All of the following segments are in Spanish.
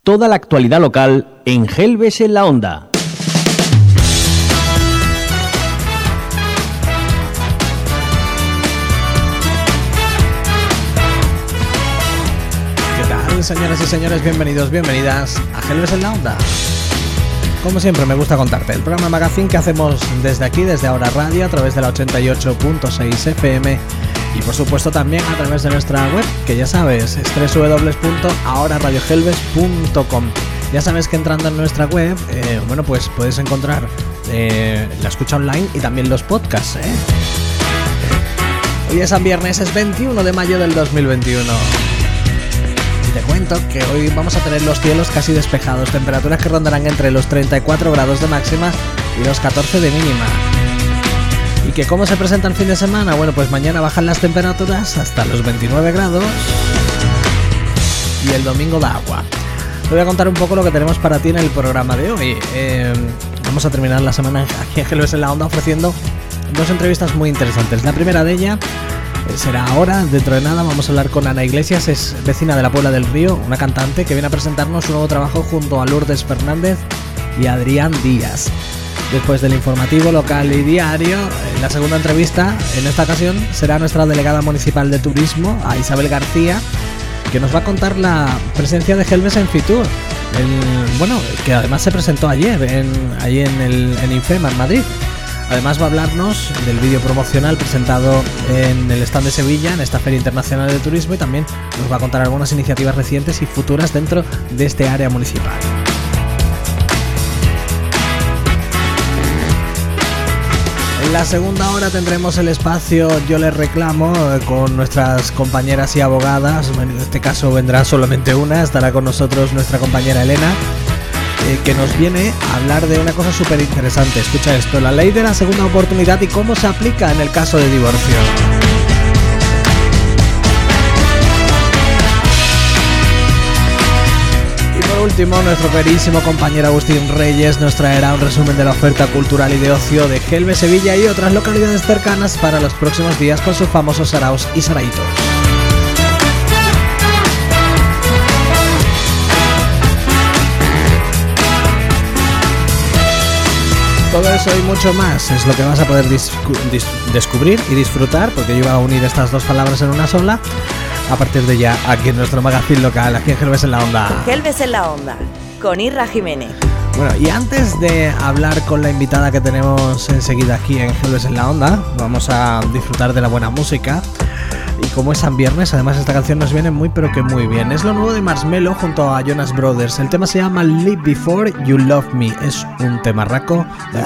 Toda la actualidad local en Gelbes en la Onda. ¿Qué tal, señoras y señores? Bienvenidos, bienvenidas a Gelbes en la Onda. Como siempre me gusta contarte el programa Magazine que hacemos desde aquí, desde Ahora Radio, a través de la 88.6 FM y por supuesto también a través de nuestra web, que ya sabes, es www.ahoraradiogelbes.com. Ya sabes que entrando en nuestra web, pues puedes encontrar la escucha online y también los podcasts. Hoy es San Viernes, es 21 de mayo del 2021. Te cuento que hoy vamos a tener los cielos casi despejados, temperaturas que rondarán entre los 34 grados de máxima y los 14 de mínima. ¿Y que cómo se presenta el fin de semana? Bueno, pues mañana bajan las temperaturas hasta los 29 grados y el domingo da agua. Te voy a contar un poco lo que tenemos para ti en el programa de hoy. Vamos a terminar la semana aquí en Gelbes en la Onda ofreciendo dos entrevistas muy interesantes. La primera de ellas será ahora, dentro de nada. Vamos a hablar con Ana Iglesias, es vecina de la Puebla del Río, una cantante que viene a presentarnos un nuevo trabajo junto a Lourdes Fernández y Adrián Díaz. Después del informativo local y diario, la segunda entrevista en esta ocasión será nuestra delegada municipal de turismo, a Isabel García, que nos va a contar la presencia de Gelbes en Fitur, que además se presentó ayer en IFEMA en Madrid. Además va a hablarnos del vídeo promocional presentado en el stand de Sevilla, en esta Feria Internacional de Turismo, y también nos va a contar algunas iniciativas recientes y futuras dentro de este área municipal. En la segunda hora tendremos el espacio Yo les reclamo con nuestras compañeras y abogadas. En este caso vendrá solamente una, estará con nosotros nuestra compañera Elena, que nos viene a hablar de una cosa súper interesante. Escucha esto: la ley de la segunda oportunidad y cómo se aplica en el caso de divorcio. Y por último, nuestro queridísimo compañero Agustín Reyes nos traerá un resumen de la oferta cultural y de ocio de Gelbes, Sevilla y otras localidades cercanas para los próximos días con sus famosos saraos y saraitos. Todo eso y mucho más es lo que vas a poder descubrir y disfrutar, porque yo iba a unir estas dos palabras en una sola, a partir de ya, aquí en nuestro magazine local, aquí en Gelbes en la Onda. Gelbes en la Onda, con Irra Jiménez. Bueno, y antes de hablar con la invitada que tenemos enseguida aquí en Gelbes en la Onda, vamos a disfrutar de la buena música. Y como es San Viernes, además esta canción nos viene muy pero que muy bien. Es lo nuevo de Marshmello junto a Jonas Brothers. El tema se llama Live Before You Love Me. Es un temarraco de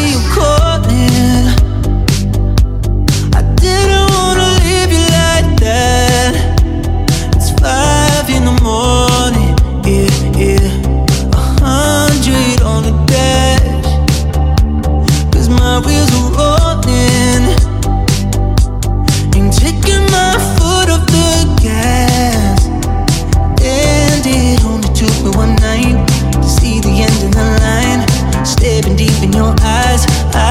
deep in your eyes,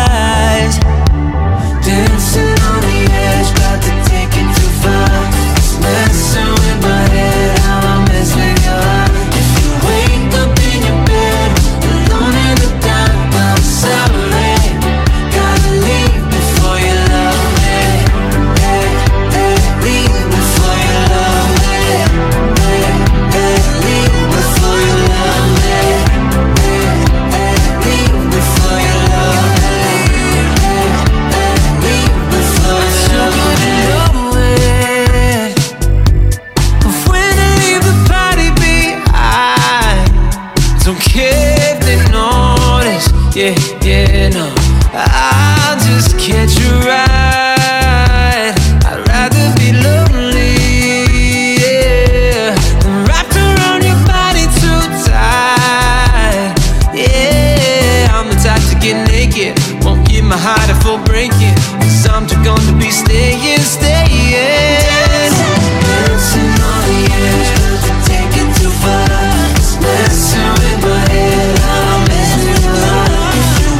dancing on the edge, got to take it too far. It's messing with my head, how I mess with your heart. If you wake up in your bed, alone in the dark, I'm sorry. Gotta leave before you love me. Leave before you love me. Leave before you love me. Yeah, no, I'll just catch a ride. I'd rather be lonely, yeah, than wrapped around your body too tight. Yeah, I'm the type to get naked, won't give my heart a full breaking, 'cause I'm too gone to be staying. Dancing on the edge, but to take it too far. It's messing with my head, I'm messing with your heart. If you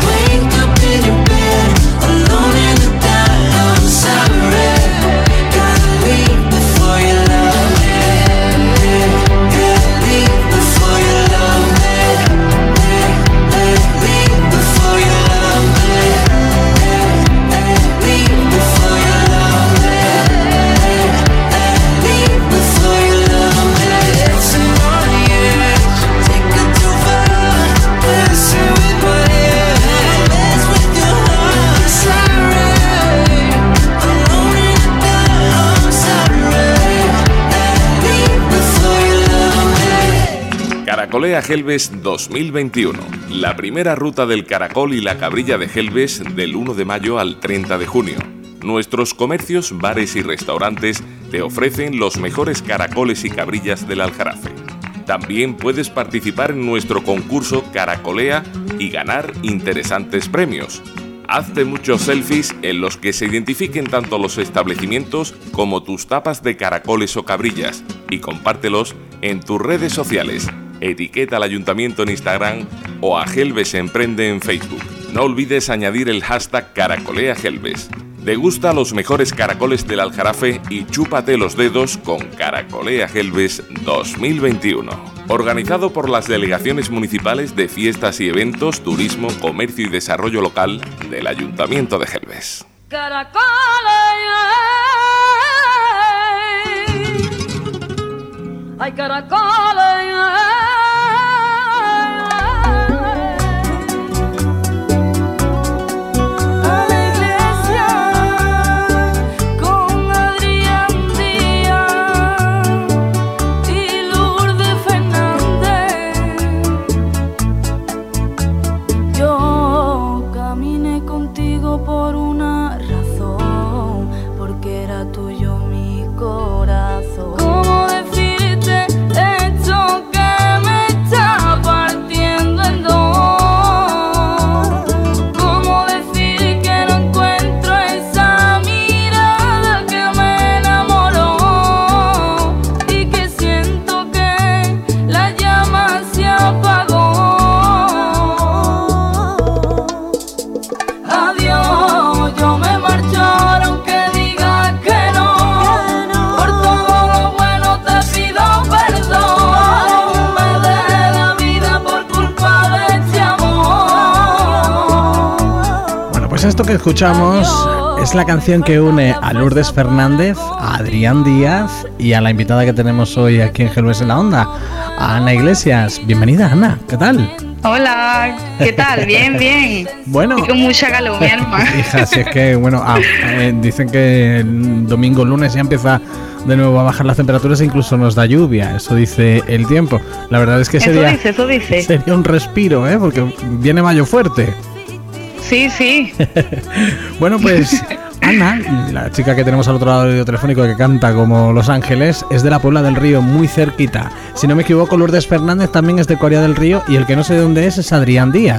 Caracolea Gelbes 2021, la primera ruta del caracol y la cabrilla de Gelbes del 1 de mayo al 30 de junio. Nuestros comercios, bares y restaurantes te ofrecen los mejores caracoles y cabrillas del Aljarafe. También puedes participar en nuestro concurso Caracolea y ganar interesantes premios. Hazte muchos selfies en los que se identifiquen tanto los establecimientos como tus tapas de caracoles o cabrillas y compártelos en tus redes sociales. Etiqueta al Ayuntamiento en Instagram o a Gelbes Emprende en Facebook. No olvides añadir el hashtag Caracolea Gelbes. Degusta los mejores caracoles del Aljarafe y chúpate los dedos con Caracolea Gelbes 2021. Organizado por las delegaciones municipales de fiestas y eventos, turismo, comercio y desarrollo local del Ayuntamiento de Gelbes. Hay caracoles. Esto que escuchamos es la canción que une a Lourdes Fernández, a Adrián Díaz y a la invitada que tenemos hoy aquí en Gelbes en la Onda, a Ana Iglesias. Bienvenida, Ana, ¿qué tal? Hola, ¿qué tal? Bien, bien. Bueno, y con mucha calor, mi alma. Hija, si es que, bueno, dicen que el domingo, lunes ya empieza de nuevo a bajar las temperaturas e incluso nos da lluvia, eso dice el tiempo. La verdad es que eso dice. Sería un respiro, porque viene mayo fuerte. Sí, sí. Bueno, pues Ana, la chica que tenemos al otro lado del telefónico que canta como Los Ángeles, es de la Puebla del Río, muy cerquita. Si no me equivoco, Lourdes Fernández también es de Coria del Río y el que no sé de dónde es Adrián Díaz.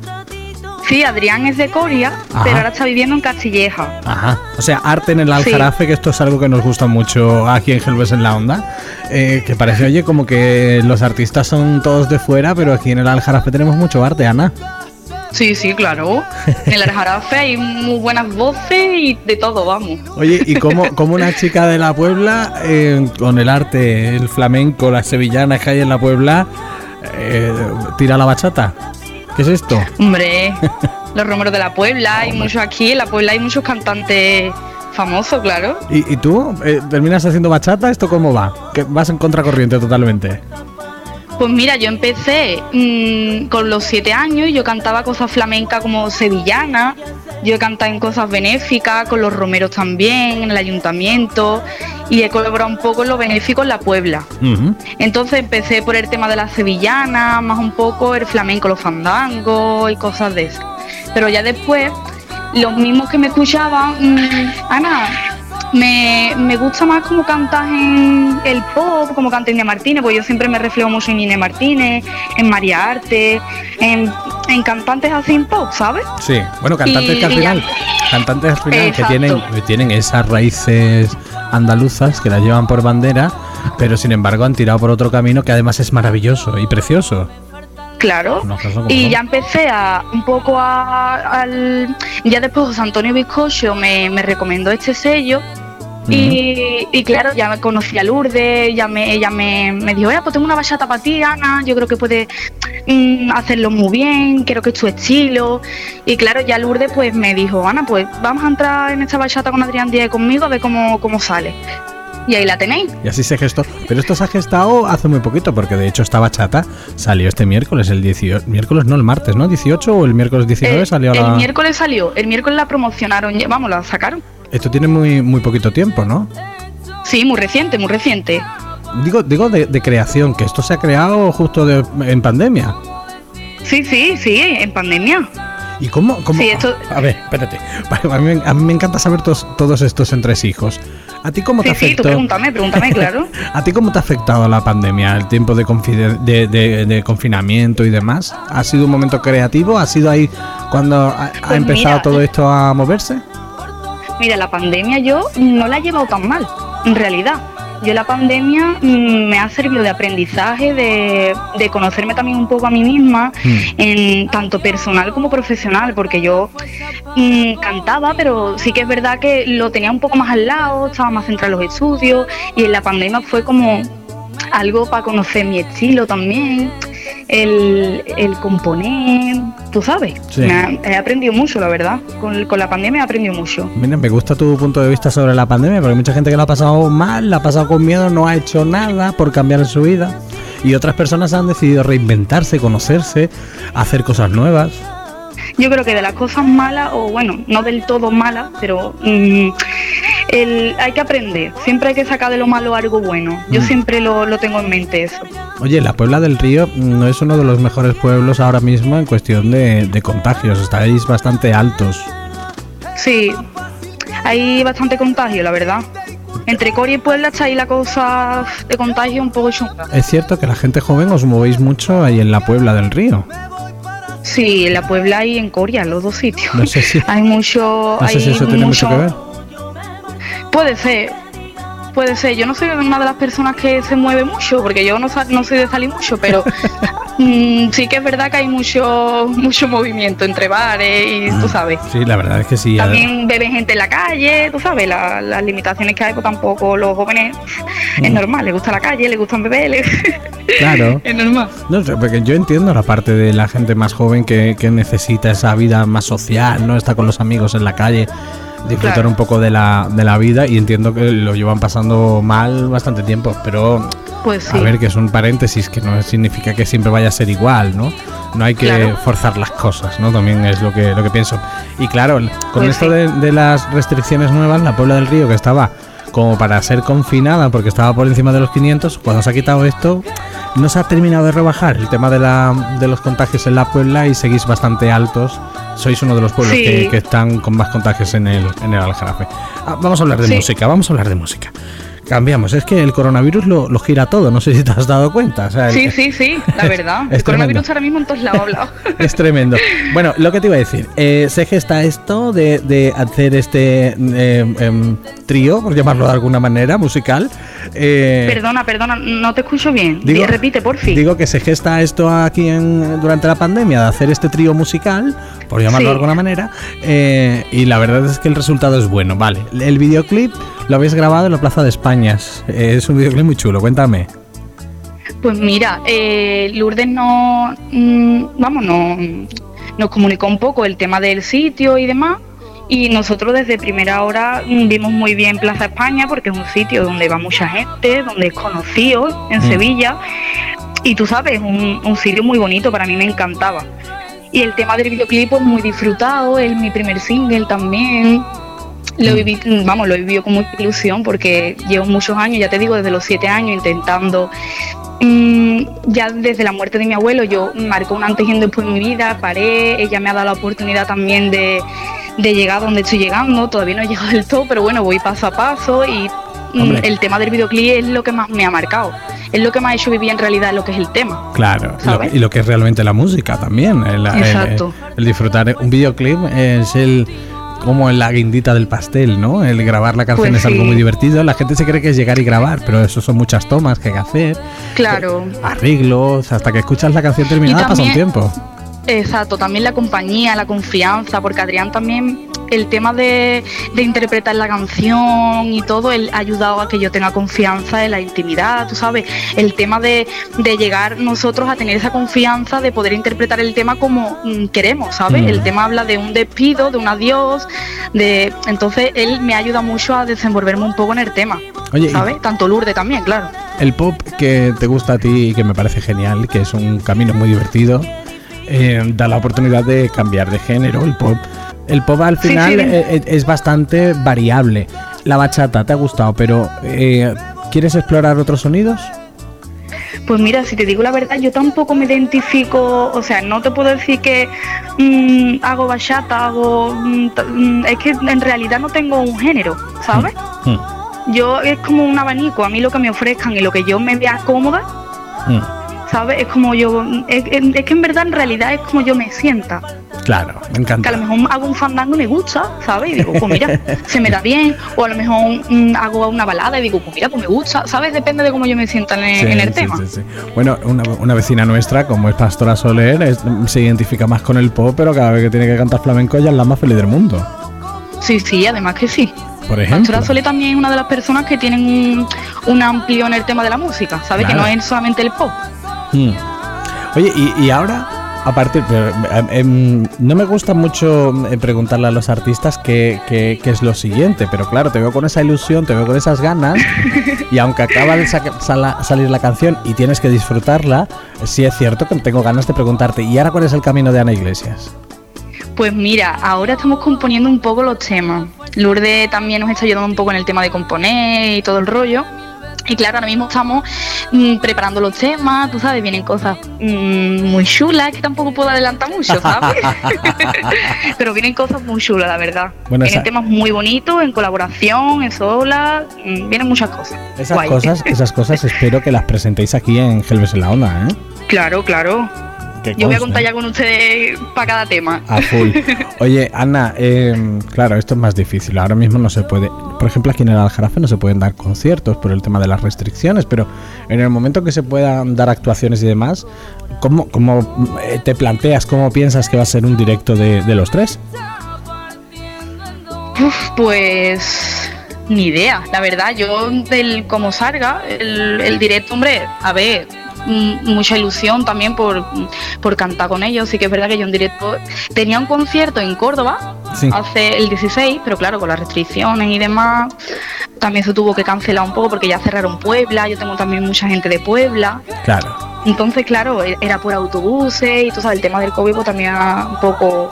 Sí, Adrián es de Coria, pero ahora está viviendo en Castilleja. Ajá, o sea, arte en el Aljarafe, sí. Que esto es algo que nos gusta mucho aquí en Gelbes en la Onda, que parece, oye, como que los artistas son todos de fuera, pero aquí en el Aljarafe tenemos mucho arte, Ana. Sí, sí, claro. En el Aljarafe hay muy buenas voces y de todo, vamos. Oye, ¿y cómo una chica de la Puebla, con el arte, el flamenco, las sevillanas que hay en la Puebla, tira la bachata? ¿Qué es esto? Hombre, los romeros de la Puebla, hay muchos aquí, en la Puebla hay muchos cantantes famosos, claro. ¿Y tú terminas haciendo bachata? ¿Esto cómo va? ¿Que vas en contracorriente totalmente? Pues mira, yo empecé con los 7 años y yo cantaba cosas flamencas como sevillana, yo he cantado en cosas benéficas, con los romeros también, en el ayuntamiento, y he colaborado un poco en lo benéfico en la Puebla. Uh-huh. Entonces empecé por el tema de la sevillana, más un poco el flamenco, los fandangos y cosas de eso. Pero ya después, los mismos que me escuchaban, Ana, me gusta más como cantas en el pop, como canta Inés Martínez, porque yo siempre me reflejo mucho en Inés Martínez, en María Arte, en cantantes así en pop, ¿sabes? Sí, bueno, cantantes que al final que tienen esas raíces andaluzas que las llevan por bandera, pero sin embargo han tirado por otro camino que además es maravilloso y precioso. Claro, y ya empecé ya después José Antonio Bizcocho me recomendó este sello. Uh-huh. Y claro, ya me conocí a Lourdes, ella me dijo, pues tengo una bachata para ti, Ana, yo creo que puedes hacerlo muy bien, creo que es tu estilo. Y claro, ya Lourdes pues me dijo, Ana, pues vamos a entrar en esta bachata con Adrián Díaz conmigo a ver cómo sale. Y ahí la tenéis. Y así se gestó. Pero esto se ha gestado hace muy poquito, porque de hecho esta bachata salió este miércoles, el 18, miércoles no, el martes, ¿no? 18 o el miércoles 19 salió la... El miércoles salió, el miércoles la promocionaron, la sacaron. Esto tiene muy poquito tiempo, ¿no? Sí, muy reciente. Digo de creación, que esto se ha creado justo en pandemia. Sí, en pandemia. ¿Y cómo? Sí, esto... A ver, espérate. A mí me encanta saber todos estos entresijos. ¿A ti cómo te afectó? Sí, tú pregúntame, claro. ¿A ti cómo te ha afectado la pandemia, el tiempo de confinamiento y demás? ¿Ha sido un momento creativo? ¿Ha sido ahí cuando ha empezado todo esto a moverse? Mira, la pandemia yo no la he llevado tan mal, en realidad. Yo la pandemia me ha servido de aprendizaje, de conocerme también un poco a mí misma, en tanto personal como profesional, porque yo cantaba, pero sí que es verdad que lo tenía un poco más al lado, estaba más centrada en los estudios, y en la pandemia fue como algo para conocer mi estilo también, el componer, tú sabes. Sí. He aprendido mucho, la verdad. Con la pandemia he aprendido mucho. Mira, me gusta tu punto de vista sobre la pandemia, porque hay mucha gente que la ha pasado mal, la ha pasado con miedo, no ha hecho nada por cambiar en su vida, y otras personas han decidido reinventarse, conocerse, hacer cosas nuevas. Yo creo que de las cosas malas, o bueno, no del todo malas, pero hay que aprender. Siempre hay que sacar de lo malo algo bueno. Yo siempre lo tengo en mente eso. Oye, la Puebla del Río no es uno de los mejores pueblos ahora mismo en cuestión de contagios. Estáis bastante altos. Sí, hay bastante contagio, la verdad. Entre Coria y Puebla está ahí la cosa de contagio un poco chunga. Es cierto que la gente joven os movéis mucho ahí en la Puebla del Río. Sí, en la Puebla y en Coria, los dos sitios. No sé si, hay mucho. No sé si eso tiene mucho que ver. Puede ser. Yo no soy una de las personas que se mueve mucho, porque yo no soy de salir mucho, pero sí que es verdad que hay mucho movimiento entre bares y tú sabes. Sí, la verdad es que sí. También beben gente en la calle, tú sabes, las limitaciones que hay, pues tampoco los jóvenes es normal, les gusta la calle, les gustan beber. Claro. Es normal. No, porque yo entiendo la parte de la gente más joven que necesita esa vida más social, ¿no? Está con los amigos en la calle, disfrutar claro. Un poco de la vida, y entiendo que lo llevan pasando mal bastante tiempo, pero pues sí. A ver, que es un paréntesis, que no significa que siempre vaya a ser igual, ¿no? No hay que forzar las cosas, ¿no? También es lo que pienso. Y claro, con pues esto sí. de las restricciones nuevas, la Puebla del Río, que estaba como para ser confinada porque estaba por encima de los 500, cuando se ha quitado esto, no se ha terminado de rebajar el tema de los contagios en la Puebla, y seguís bastante altos. Sois uno de los pueblos que están con más contagios en el Aljarafe. Vamos a hablar de música. Cambiamos, es que el coronavirus lo gira todo, no sé si te has dado cuenta. O sea, sí, la verdad. El coronavirus ahora mismo en todos lados ha hablado. Es tremendo. Bueno, lo que te iba a decir, se gesta esto de hacer este trío, por llamarlo de alguna manera, musical. Perdona, no te escucho bien. Repite, por fin. Digo que se gesta esto aquí durante la pandemia, de hacer este trío musical, por llamarlo de alguna manera, y la verdad es que el resultado es bueno. Vale, el videoclip lo habéis grabado en la Plaza de España. Es un videoclip muy chulo, cuéntame. Pues mira, Lourdes nos comunicó un poco el tema del sitio y demás, y nosotros desde primera hora vimos muy bien Plaza España, porque es un sitio donde va mucha gente, donde es conocido en Sevilla, y tú sabes, un sitio muy bonito, para mí me encantaba. Y el tema del videoclip es muy disfrutado, es mi primer single también. Lo he vivido con mucha ilusión, porque llevo muchos años, ya te digo, desde los 7 años intentando. Ya desde la muerte de mi abuelo yo marcó un antes y un después en mi vida, paré, ella me ha dado la oportunidad también de llegar donde estoy llegando. Todavía no he llegado del todo, pero bueno, voy paso a paso, y el tema del videoclip es lo que más me ha marcado, es lo que me ha hecho vivir en realidad lo que es el tema. Claro, y lo que es realmente la música también. Exacto. El disfrutar un videoclip es como la guindita del pastel, ¿no? El grabar la canción es algo muy divertido. La gente se cree que es llegar y grabar, pero eso son muchas tomas que hay que hacer. Claro. Arreglos, hasta que escuchas la canción terminada pasa un tiempo. Exacto, también la compañía, la confianza, porque Adrián también, el tema de interpretar la canción y todo, él ha ayudado a que yo tenga confianza en la intimidad, tú sabes, el tema de llegar nosotros a tener esa confianza de poder interpretar el tema como queremos, ¿sabes? El tema habla de un despido, de un adiós, entonces él me ayuda mucho a desenvolverme un poco en el tema. Oye, ¿sabes? Tanto Lourdes también, claro. El pop que te gusta a ti y que me parece genial, que es un camino muy divertido, da la oportunidad de cambiar de género. El pop al final es bastante variable. La bachata te ha gustado, pero ¿Quieres explorar otros sonidos? Pues mira, si te digo la verdad, yo tampoco me identifico, o sea, no te puedo decir que hago bachata, es que en realidad no tengo un género, ¿sabes? Yo es como un abanico, a mí lo que me ofrezcan y lo que yo me vea cómoda, ¿sabes? Es como yo, es que en verdad en realidad es como yo me sienta. Claro, me encanta. Que a lo mejor hago un fandango y me gusta, ¿sabes? Y digo, pues mira, se me da bien. O a lo mejor hago una balada y digo, pues mira, pues me gusta, ¿sabes? Depende de cómo yo me sienta en el tema. Sí. Bueno, una vecina nuestra, como es Pastora Soler, se identifica más con el pop, pero cada vez que tiene que cantar flamenco ella es la más feliz del mundo. Sí, además que sí. Por ejemplo. Pastora Soler también es una de las personas que tienen un amplio en el tema de la música, ¿sabes? Claro. Que no es solamente el pop. Oye, y ahora... Aparte, no me gusta mucho preguntarle a los artistas qué es lo siguiente, pero claro, te veo con esa ilusión, te veo con esas ganas, y aunque acaba de salir la canción y tienes que disfrutarla, sí es cierto que tengo ganas de preguntarte, ¿y ahora cuál es el camino de Ana Iglesias? Pues mira, ahora estamos componiendo un poco los temas. Lourdes también nos está ayudando un poco en el tema de componer y todo el rollo. Y claro, ahora mismo estamos preparando los temas, tú sabes, vienen cosas muy chulas, que tampoco puedo adelantar mucho, ¿sabes? Pero vienen cosas muy chulas, la verdad. Bueno, vienen temas muy bonitos, en colaboración, en sola, vienen muchas cosas. Esas cosas espero que las presentéis aquí en Gelbes en la Onda, ¿eh? Claro. Yo voy a contar ya con ustedes para cada tema. A full. Oye, Ana, claro, esto es más difícil. Ahora mismo no se puede. Por ejemplo, aquí en el Aljarafe no se pueden dar conciertos por el tema de las restricciones, pero en el momento que se puedan dar actuaciones y demás, ¿cómo te planteas, cómo piensas que va a ser un directo de los tres? Pues ni idea, la verdad. Yo, como salga el directo, hombre, a ver, mucha ilusión también por cantar con ellos. Sí que es verdad que yo en directo tenía un concierto en Córdoba hace el 16, pero claro, con las restricciones y demás también se tuvo que cancelar un poco porque ya cerraron Puebla. Yo tengo también mucha gente de Puebla. Claro. Entonces, claro, era por autobuses y tú sabes, el tema del COVID pues también un poco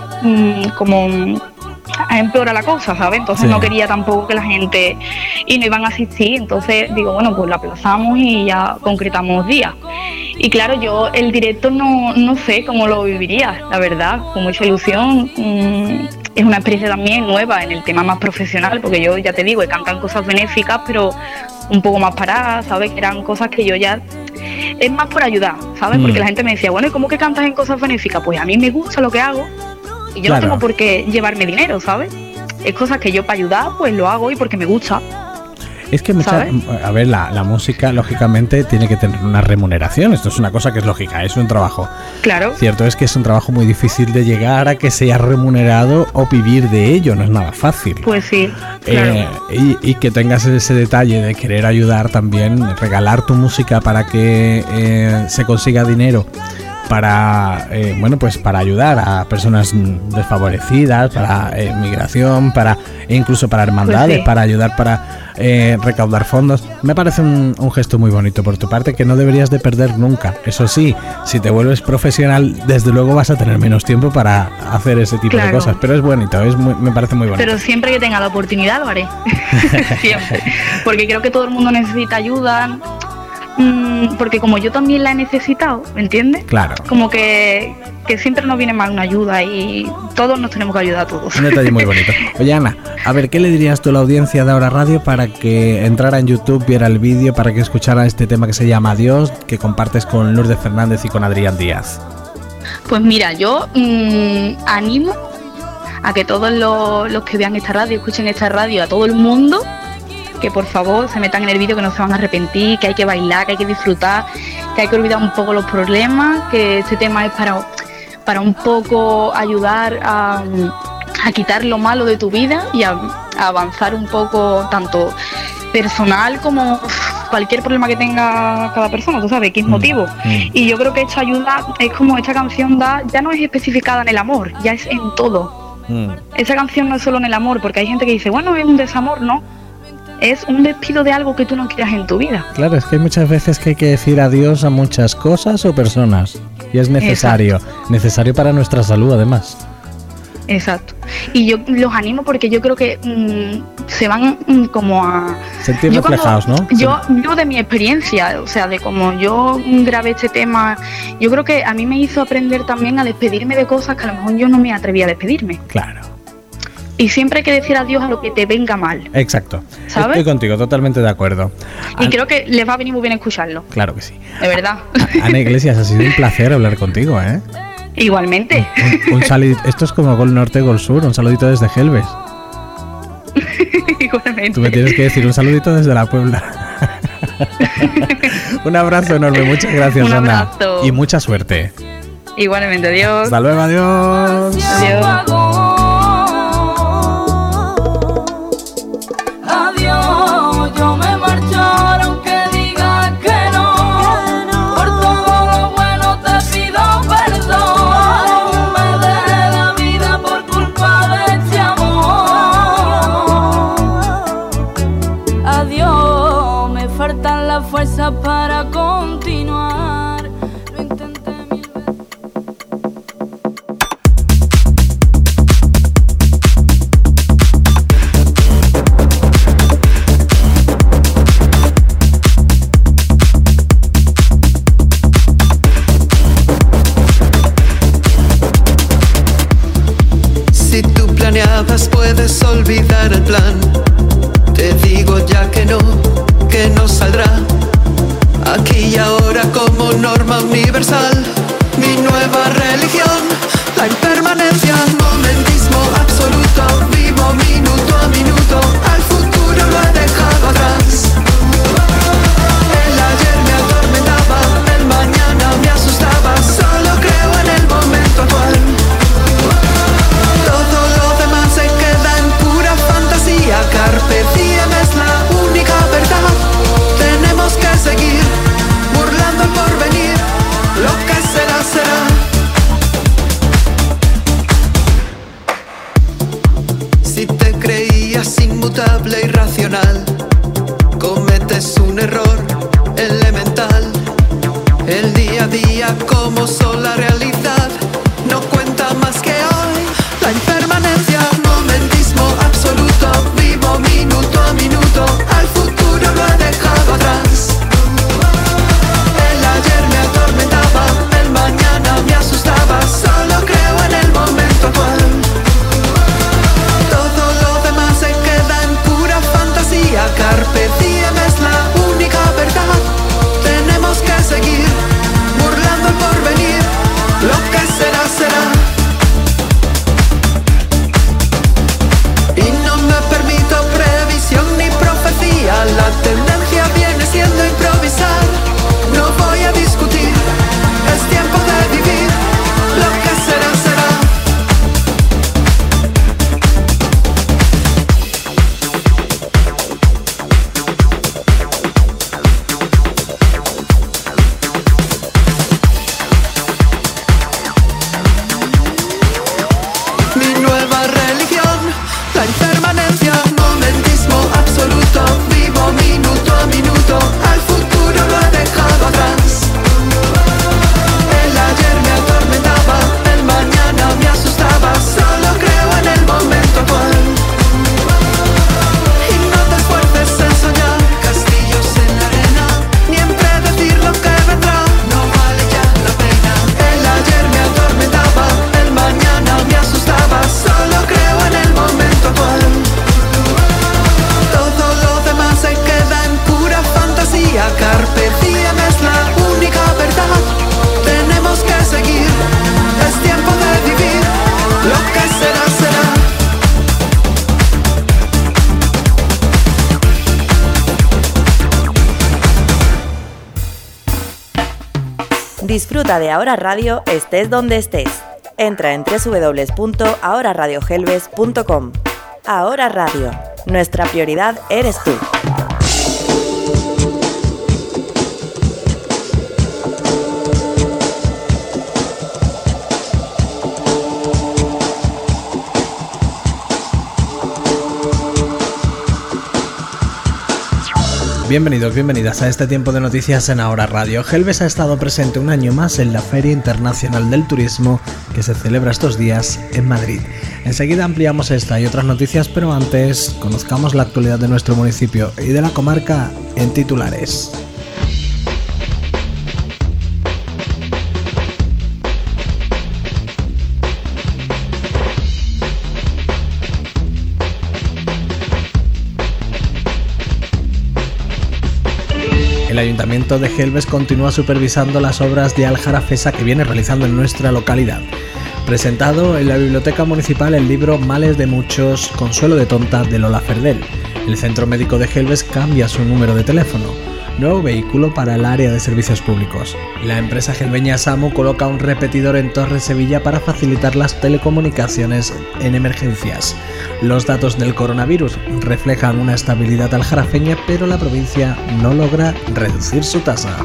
empeora la cosa, ¿sabes? Entonces no quería tampoco que la gente y no iban a asistir, entonces digo, bueno, pues lo aplazamos y ya concretamos días. Y claro, yo el directo no sé cómo lo viviría, la verdad, con mucha ilusión. Es una experiencia también nueva en el tema más profesional, porque yo ya te digo, he cantado en cosas benéficas, pero un poco más paradas, ¿sabes? Que eran cosas que yo ya... Es más por ayudar, ¿sabes? Porque la gente me decía, bueno, ¿y cómo que cantas en cosas benéficas? Pues a mí me gusta lo que hago. Y yo no tengo por qué llevarme dinero, ¿sabes? Es cosas que yo para ayudar, pues lo hago y porque me gusta. Es que a ver, la música, lógicamente, tiene que tener una remuneración. Esto es una cosa que es lógica, es un trabajo. Claro. Cierto es que es un trabajo muy difícil de llegar a que sea remunerado o vivir de ello, no es nada fácil. Pues sí, claro. Y que tengas ese detalle de querer ayudar también, regalar tu música para que se consiga dinero. Para para ayudar a personas desfavorecidas, para migración, incluso para hermandades, para ayudar para recaudar fondos. Me parece un gesto muy bonito por tu parte que no deberías de perder nunca. Eso sí, si te vuelves profesional, desde luego vas a tener menos tiempo para hacer ese tipo de cosas, pero es bonito, me parece muy bonito. Pero siempre que tenga la oportunidad lo haré. Siempre, porque creo que todo el mundo necesita ayuda. Porque como yo también la he necesitado, ¿me entiendes? Claro. Como que siempre nos viene mal una ayuda y todos nos tenemos que ayudar a todos. Un detalle muy bonito. Oye, Ana, a ver, ¿qué le dirías tú a la audiencia de Ahora Radio para que entrara en YouTube, viera el vídeo, para que escuchara este tema que se llama Adiós, que compartes con Lourdes Fernández y con Adrián Díaz? Pues mira, yo animo a que todos los que vean esta radio, escuchen esta radio, a todo el mundo, que por favor se metan en el vídeo, que no se van a arrepentir, que hay que bailar, que hay que disfrutar, que hay que olvidar un poco los problemas, que este tema es para un poco ayudar a quitar lo malo de tu vida y a avanzar un poco, tanto personal como cualquier problema que tenga cada persona, tú sabes, X motivo. Y yo creo que esta ayuda es como esta canción ya no es especificada en el amor, ya es en todo. Esa canción no es solo en el amor, porque hay gente que dice, bueno, es un desamor, no. Es un despido de algo que tú no quieras en tu vida. Claro, es que hay muchas veces que hay que decir adiós a muchas cosas o personas. Y es necesario. Exacto. Necesario para nuestra salud, además. Exacto. Y yo los animo porque yo creo que se van como a... sentir reflejados, ¿no? Yo de mi experiencia, o sea, de cómo yo grabé este tema, yo creo que a mí me hizo aprender también a despedirme de cosas que a lo mejor yo no me atrevía a despedirme. Claro. Y siempre hay que decir adiós a lo que te venga mal. Exacto. ¿Sabes? Estoy contigo, totalmente de acuerdo. Y creo que les va a venir muy bien escucharlo. Claro que sí. De verdad. Ana Iglesias, ha sido un placer hablar contigo, ¿eh? Igualmente. Un saludito. Esto es como Gol Norte, Gol Sur. Un saludito desde Gelbes. Igualmente. Tú me tienes que decir un saludito desde la Puebla. Un abrazo enorme. Muchas gracias, Ana. Abrazo. Y mucha suerte. Igualmente, adiós. Hasta luego, adiós. Adiós. Adiós, yo me marcho aunque digas que no. Por todo lo bueno te pido perdón. Me dejé la vida por culpa de este amor. Adiós, me faltan las fuerzas para continuar. Lo intenté mil veces. Si tú planeabas puedes olvidar el plan. Te digo ya que no saldrá. Aquí y ahora como norma universal. Mi nueva religión, la impermanencia. Momentismo absoluto, vivo minuto a minuto. Al futuro lo he dejado atrás. El ayer me atormentaba, el mañana me asustaba. Solo creo en el momento actual. Todo lo demás se queda en pura fantasía. Carpe diem es la única verdad. Tenemos que seguir burlando el porvenir. Lo que será, será. Si te creías inmutable y racional, cometes un error elemental. El día a día como son la realidad no cuenta más que hoy. La impermanencia, momentismo absoluto. Vivo minuto a minuto. Al futuro lo he dejado atrás. El ayer me atormentaba, el mañana me asustaba. Solo creo en el momento actual. Todo lo demás se queda en pura fantasía. Carpe diem es la única verdad. Tenemos que seguir burlando el porvenir. Lo que será, será. Y no me permito previsión ni profecía. La tendencia viene siendo improvisar. No voy a discutir. Es tiempo de vivir. Lo que será, será. Mi nueva religión, la impermanencia, momentismo absoluto. Vivo minuto a minuto. Al futuro lo he dejado atrás. El ayer me atormentaba, el mañana me asustaba. Solo creo en el momento actual. Y no te esfuerces en soñar castillos en la arena, ni en predecir lo que vendrá. No vale ya la pena. El ayer me atormentaba, el mañana me asustaba. Solo creo en el momento actual. Todo lo demás se queda en pura fantasía. Carpe diem es la única verdad. Tenemos que seguir. Es tiempo de vivir. Lo que será, será. Disfruta de Ahora Radio estés donde estés. Entra en www.ahoraradiogelbes.com. Ahora Radio. Nuestra prioridad eres tú. Bienvenidos, bienvenidas a este tiempo de noticias en Ahora Radio. Gelbes ha estado presente un año más en la Feria Internacional del Turismo que se celebra estos días en Madrid. Enseguida ampliamos esta y otras noticias, pero antes conozcamos la actualidad de nuestro municipio y de la comarca en titulares. El Ayuntamiento de Gelbes continúa supervisando las obras de Aljarafesa que viene realizando en nuestra localidad. Presentado en la Biblioteca Municipal el libro Males de muchos, consuelo de tonta de Lola Ferdel. El Centro Médico de Gelbes cambia su número de teléfono. Nuevo vehículo para el área de servicios públicos. La empresa gelbeña SAMU coloca un repetidor en Torre Sevilla para facilitar las telecomunicaciones en emergencias. Los datos del coronavirus reflejan una estabilidad aljarafeña, pero la provincia no logra reducir su tasa.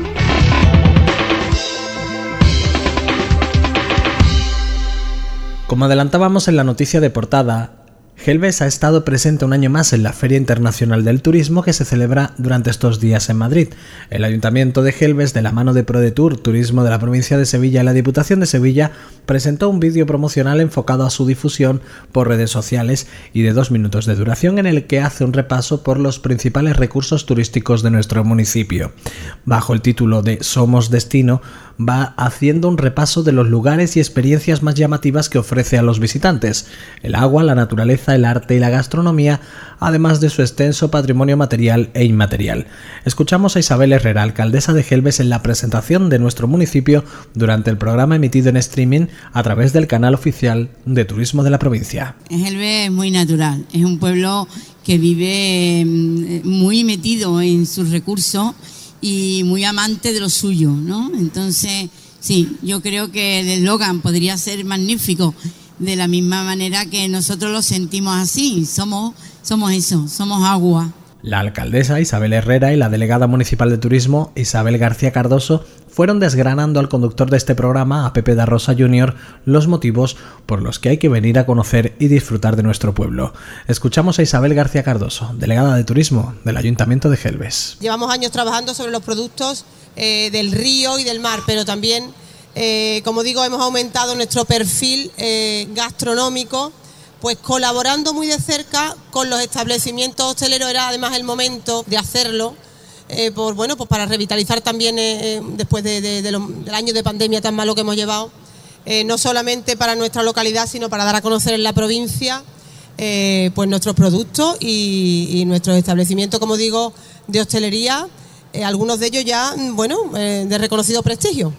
Como adelantábamos en la noticia de portada, Gelbes ha estado presente un año más en la Feria Internacional del Turismo que se celebra durante estos días en Madrid. El Ayuntamiento de Gelbes, de la mano de ProDetour, Turismo de la provincia de Sevilla y la Diputación de Sevilla, presentó un vídeo promocional enfocado a su difusión por redes sociales y de 2 minutos de duración en el que hace un repaso por los principales recursos turísticos de nuestro municipio. Bajo el título de Somos Destino, va haciendo un repaso de los lugares y experiencias más llamativas que ofrece a los visitantes: el agua, la naturaleza, el arte y la gastronomía, además de su extenso patrimonio material e inmaterial. Escuchamos a Isabel Herrera, alcaldesa de Gelbes, en la presentación de nuestro municipio durante el programa emitido en streaming a través del canal oficial de turismo de la provincia. Gelbes es muy natural, es un pueblo que vive muy metido en sus recursos y muy amante de lo suyo, ¿no? Entonces, sí, yo creo que el eslogan podría ser magnífico, de la misma manera que nosotros lo sentimos así, somos eso, somos agua. La alcaldesa Isabel Herrera y la delegada municipal de turismo Isabel García Cardoso fueron desgranando al conductor de este programa, a Pepe da Rosa Jr., los motivos por los que hay que venir a conocer y disfrutar de nuestro pueblo. Escuchamos a Isabel García Cardoso, delegada de turismo del Ayuntamiento de Gelbes. Llevamos años trabajando sobre los productos del río y del mar, pero también, como digo, hemos aumentado nuestro perfil gastronómico, pues colaborando muy de cerca con los establecimientos hosteleros. Era además el momento de hacerlo, pues para revitalizar también después del año de pandemia tan malo que hemos llevado, no solamente para nuestra localidad, sino para dar a conocer en la provincia pues nuestros productos y nuestros establecimientos, como digo, de hostelería, algunos de ellos ya de reconocido prestigio.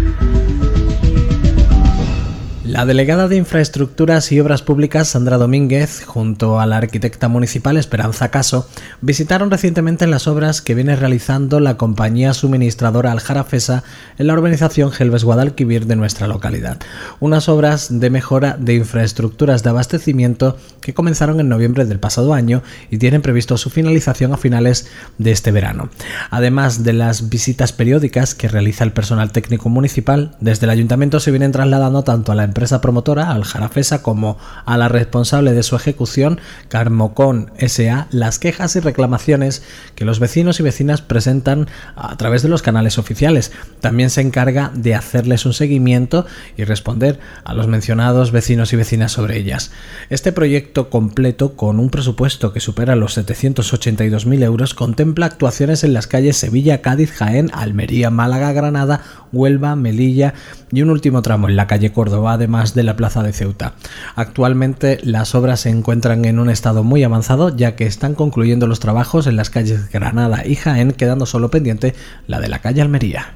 La delegada de Infraestructuras y Obras Públicas, Sandra Domínguez, junto a la arquitecta municipal Esperanza Caso, visitaron recientemente las obras que viene realizando la compañía suministradora Aljarafesa en la urbanización Gelbes Guadalquivir de nuestra localidad. Unas obras de mejora de infraestructuras de abastecimiento que comenzaron en noviembre del pasado año y tienen previsto su finalización a finales de este verano. Además de las visitas periódicas que realiza el personal técnico municipal, desde el ayuntamiento se vienen trasladando tanto a la empresa promotora Aljarafesa como a la responsable de su ejecución, Carmocon S.A., las quejas y reclamaciones que los vecinos y vecinas presentan a través de los canales oficiales. También se encarga de hacerles un seguimiento y responder a los mencionados vecinos y vecinas sobre ellas. Este proyecto completo, con un presupuesto que supera los 782.000 euros, contempla actuaciones en las calles Sevilla, Cádiz, Jaén, Almería, Málaga, Granada, Huelva, Melilla y un último tramo en la calle Córdoba, además de la plaza de Ceuta. Actualmente las obras se encuentran en un estado muy avanzado, ya que están concluyendo los trabajos en las calles Granada y Jaén, quedando solo pendiente la de la calle Almería.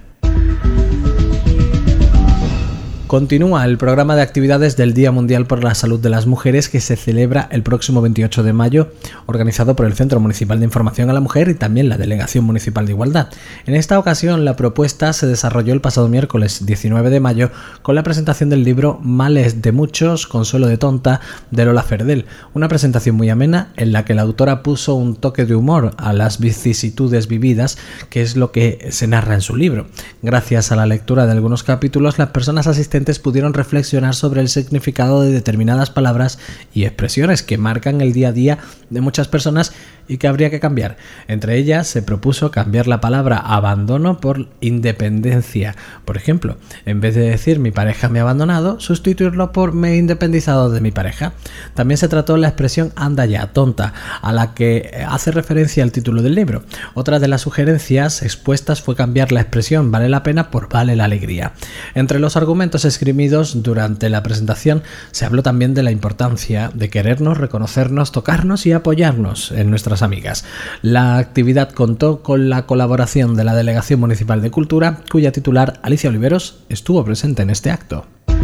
Continúa el programa de actividades del Día Mundial por la Salud de las Mujeres, que se celebra el próximo 28 de mayo, organizado por el Centro Municipal de Información a la Mujer y también la Delegación Municipal de Igualdad. En esta ocasión, la propuesta se desarrolló el pasado miércoles 19 de mayo con la presentación del libro Males de muchos, consuelo de tonta de Lola Ferdel, una presentación muy amena en la que la autora puso un toque de humor a las vicisitudes vividas, que es lo que se narra en su libro. Gracias a la lectura de algunos capítulos, las personas asistentes asistentes pudieron reflexionar sobre el significado de determinadas palabras y expresiones que marcan el día a día de muchas personas y que habría que cambiar. Entre ellas se propuso cambiar la palabra abandono por independencia. Por ejemplo, en vez de decir mi pareja me ha abandonado, sustituirlo por me he independizado de mi pareja. También se trató la expresión anda ya, tonta, a la que hace referencia el título del libro. Otra de las sugerencias expuestas fue cambiar la expresión vale la pena por vale la alegría. Entre los argumentos esgrimidos durante la presentación se habló también de la importancia de querernos, reconocernos, tocarnos y apoyarnos en nuestras amigas. La actividad contó con la colaboración de la Delegación Municipal de Cultura, cuya titular, Alicia Oliveros, estuvo presente en este acto.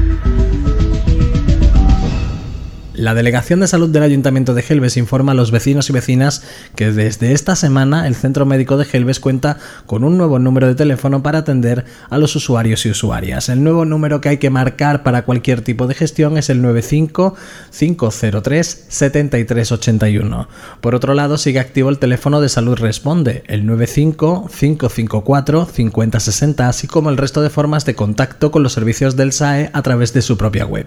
La Delegación de Salud del Ayuntamiento de Gelbes informa a los vecinos y vecinas que desde esta semana el Centro Médico de Gelbes cuenta con un nuevo número de teléfono para atender a los usuarios y usuarias. El nuevo número que hay que marcar para cualquier tipo de gestión es el 95 503 7381. Por otro lado, sigue activo el teléfono de Salud Responde, el 95 554 5060, así como el resto de formas de contacto con los servicios del SAE a través de su propia web.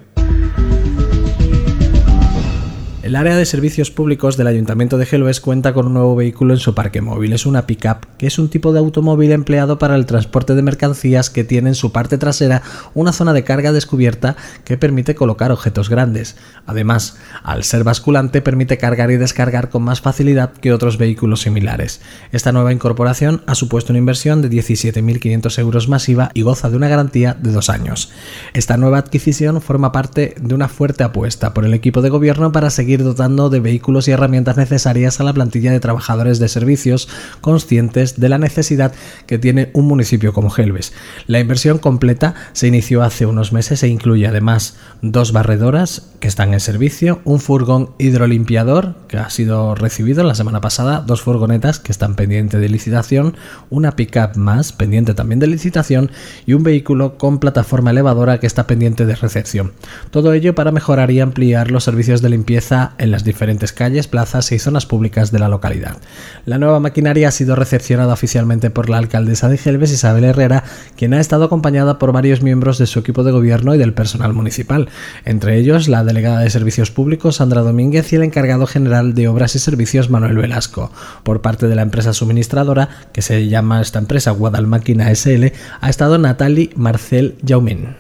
El área de servicios públicos del Ayuntamiento de Gelbes cuenta con un nuevo vehículo en su parque móvil. Es una pick-up, que es un tipo de automóvil empleado para el transporte de mercancías que tiene en su parte trasera una zona de carga descubierta que permite colocar objetos grandes. Además, al ser basculante, permite cargar y descargar con más facilidad que otros vehículos similares. Esta nueva incorporación ha supuesto una inversión de 17.500 euros masiva y goza de una garantía de 2 años. Esta nueva adquisición forma parte de una fuerte apuesta por el equipo de gobierno para seguir dotando de vehículos y herramientas necesarias a la plantilla de trabajadores de servicios, conscientes de la necesidad que tiene un municipio como Gelbes. La inversión completa se inició hace unos meses e incluye además 2 barredoras que están en servicio, un furgón hidrolimpiador que ha sido recibido la semana pasada, 2 furgonetas que están pendientes de licitación, una pick-up más pendiente también de licitación y un vehículo con plataforma elevadora que está pendiente de recepción. Todo ello para mejorar y ampliar los servicios de limpieza en las diferentes calles, plazas y zonas públicas de la localidad. La nueva maquinaria ha sido recepcionada oficialmente por la alcaldesa de Gelbes, Isabel Herrera, quien ha estado acompañada por varios miembros de su equipo de gobierno y del personal municipal, entre ellos la delegada de Servicios Públicos, Sandra Domínguez, y el encargado general de Obras y Servicios, Manuel Velasco. Por parte de la empresa suministradora, que se llama esta empresa Guadalmáquina SL, ha estado Natali Marcel Jaumín.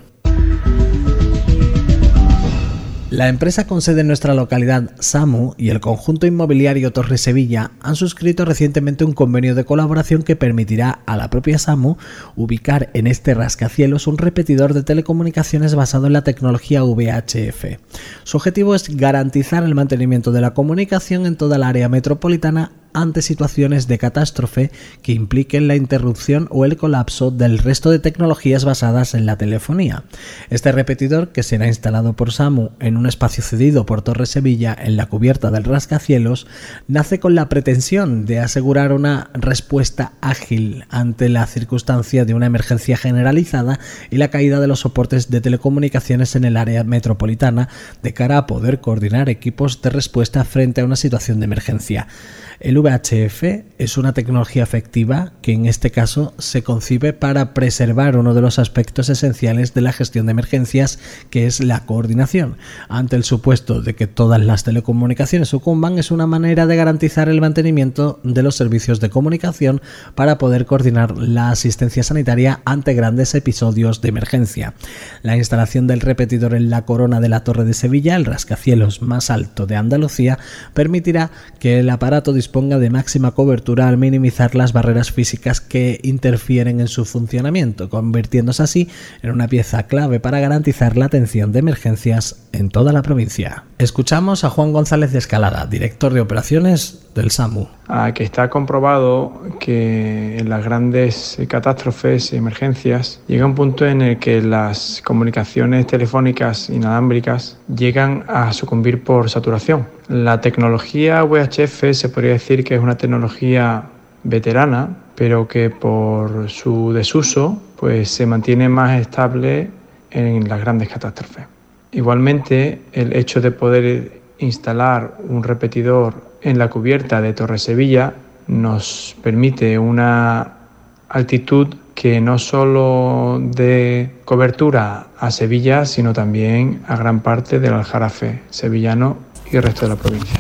La empresa con sede en nuestra localidad, SAMU, y el conjunto inmobiliario Torre Sevilla han suscrito recientemente un convenio de colaboración que permitirá a la propia SAMU ubicar en este rascacielos un repetidor de telecomunicaciones basado en la tecnología VHF. Su objetivo es garantizar el mantenimiento de la comunicación en toda el área metropolitana ante situaciones de catástrofe que impliquen la interrupción o el colapso del resto de tecnologías basadas en la telefonía. Este repetidor, que será instalado por SAMU en un espacio cedido por Torre Sevilla en la cubierta del rascacielos, nace con la pretensión de asegurar una respuesta ágil ante la circunstancia de una emergencia generalizada y la caída de los soportes de telecomunicaciones en el área metropolitana, de cara a poder coordinar equipos de respuesta frente a una situación de emergencia. El VHF es una tecnología efectiva que en este caso se concibe para preservar uno de los aspectos esenciales de la gestión de emergencias, que es la coordinación. Ante el supuesto de que todas las telecomunicaciones sucumban, es una manera de garantizar el mantenimiento de los servicios de comunicación para poder coordinar la asistencia sanitaria ante grandes episodios de emergencia. La instalación del repetidor en la corona de la Torre de Sevilla, el rascacielos más alto de Andalucía, permitirá que el aparato disponga de máxima cobertura al minimizar las barreras físicas que interfieren en su funcionamiento, convirtiéndose así en una pieza clave para garantizar la atención de emergencias en toda la provincia. Escuchamos a Juan González de Escalada, director de operaciones del SAMU. Que está comprobado que en las grandes catástrofes y emergencias llega un punto en el que las comunicaciones telefónicas inalámbricas llegan a sucumbir por saturación. La tecnología VHF se podría decir que es una tecnología veterana, pero que por su desuso pues se mantiene más estable en las grandes catástrofes. Igualmente, el hecho de poder instalar un repetidor en la cubierta de Torre Sevilla nos permite una altitud que no solo dé cobertura a Sevilla, sino también a gran parte del Aljarafe sevillano y el resto de la provincia.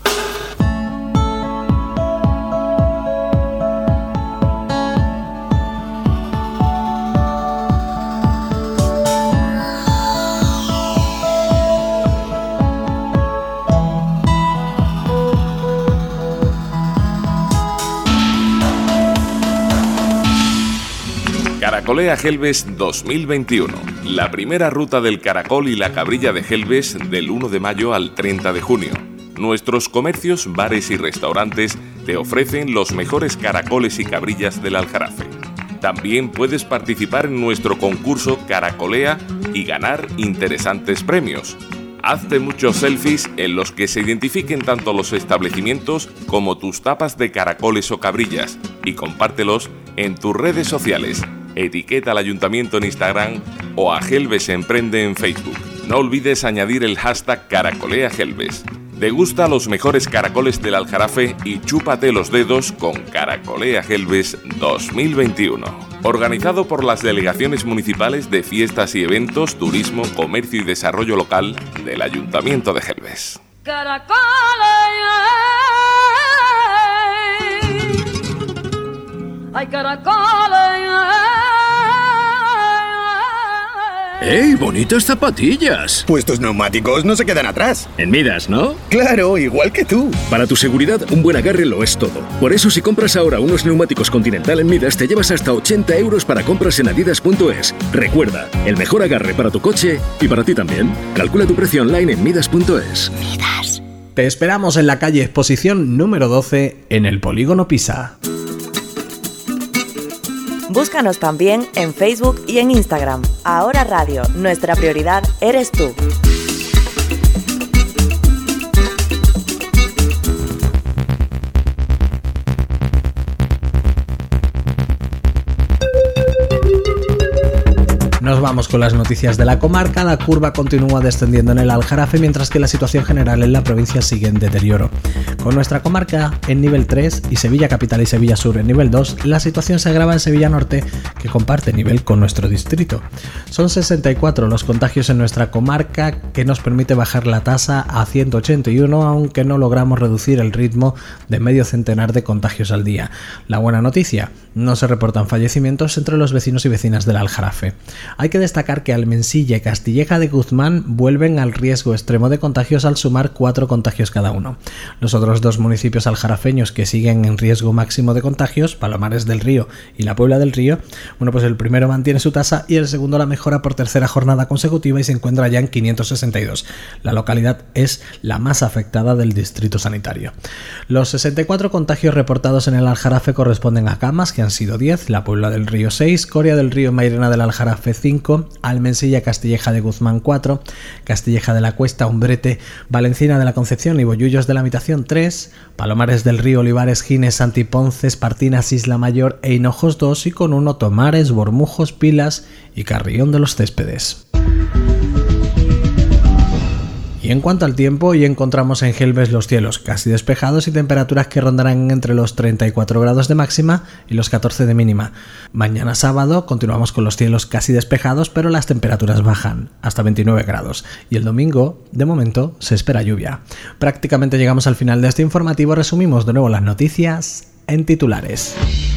Caracolea Gelbes 2021, la primera ruta del caracol y la cabrilla de Gelbes del 1 de mayo al 30 de junio. Nuestros comercios, bares y restaurantes te ofrecen los mejores caracoles y cabrillas del Aljarafe. También puedes participar en nuestro concurso Caracolea y ganar interesantes premios. Hazte muchos selfies en los que se identifiquen tanto los establecimientos como tus tapas de caracoles o cabrillas y compártelos en tus redes sociales. Etiqueta al Ayuntamiento en Instagram o a Gelbes Emprende en Facebook. No olvides añadir el hashtag Caracolea Gelbes. Degusta los mejores caracoles del Aljarafe y chúpate los dedos con Caracolea Gelbes 2021. Organizado por las delegaciones municipales de fiestas y eventos, turismo, comercio y desarrollo local del Ayuntamiento de Gelbes. Hay caracoles. ¡Ey, bonitas zapatillas! Pues tus neumáticos no se quedan atrás. En Midas, ¿no? Claro, igual que tú. Para tu seguridad, un buen agarre lo es todo. Por eso, si compras ahora unos neumáticos Continental en Midas, te llevas hasta 80 euros para compras en adidas.es. Recuerda, el mejor agarre para tu coche y para ti también. Calcula tu precio online en midas.es. Midas. Te esperamos en la calle Exposición número 12 en el Polígono Pisa. Búscanos también en Facebook y en Instagram. Ahora Radio, nuestra prioridad eres tú. Nos vamos con las noticias de la comarca. La curva continúa descendiendo en el Aljarafe, mientras que la situación general en la provincia sigue en deterioro. Con nuestra comarca en nivel 3 y Sevilla Capital y Sevilla Sur en nivel 2, la situación se agrava en Sevilla Norte, que comparte nivel con nuestro distrito. Son 64 los contagios en nuestra comarca, que nos permite bajar la tasa a 181, aunque no logramos reducir el ritmo de medio centenar de contagios al día. La buena noticia, no se reportan fallecimientos entre los vecinos y vecinas del Aljarafe. Hay que destacar que Almensilla y Castilleja de Guzmán vuelven al riesgo extremo de contagios al sumar 4 contagios cada uno. Los otros 2 municipios aljarafeños que siguen en riesgo máximo de contagios, Palomares del Río y La Puebla del Río, pues el primero mantiene su tasa y el segundo la mejora por tercera jornada consecutiva y se encuentra ya en 562. La localidad es la más afectada del distrito sanitario. Los 64 contagios reportados en el Aljarafe corresponden a Camas, que han sido 10, La Puebla del Río 6, Coria del Río Mairena del Aljarafe 5, Almensilla Castilleja de Guzmán 4, Castilleja de la Cuesta, Umbrete, Valencina de la Concepción y Bollullos de la Habitación 3, Palomares del Río, Olivares, Gines, Santiponce, Espartinas, Isla Mayor e Hinojos 2 y con 1 Tomares, Bormujos, Pilas y Carrión de los Céspedes. Y en cuanto al tiempo, hoy encontramos en Gelbes los cielos casi despejados y temperaturas que rondarán entre los 34 grados de máxima y los 14 de mínima. Mañana sábado continuamos con los cielos casi despejados, pero las temperaturas bajan hasta 29 grados. Y el domingo, de momento, se espera lluvia. Prácticamente llegamos al final de este informativo. Resumimos de nuevo las noticias en titulares.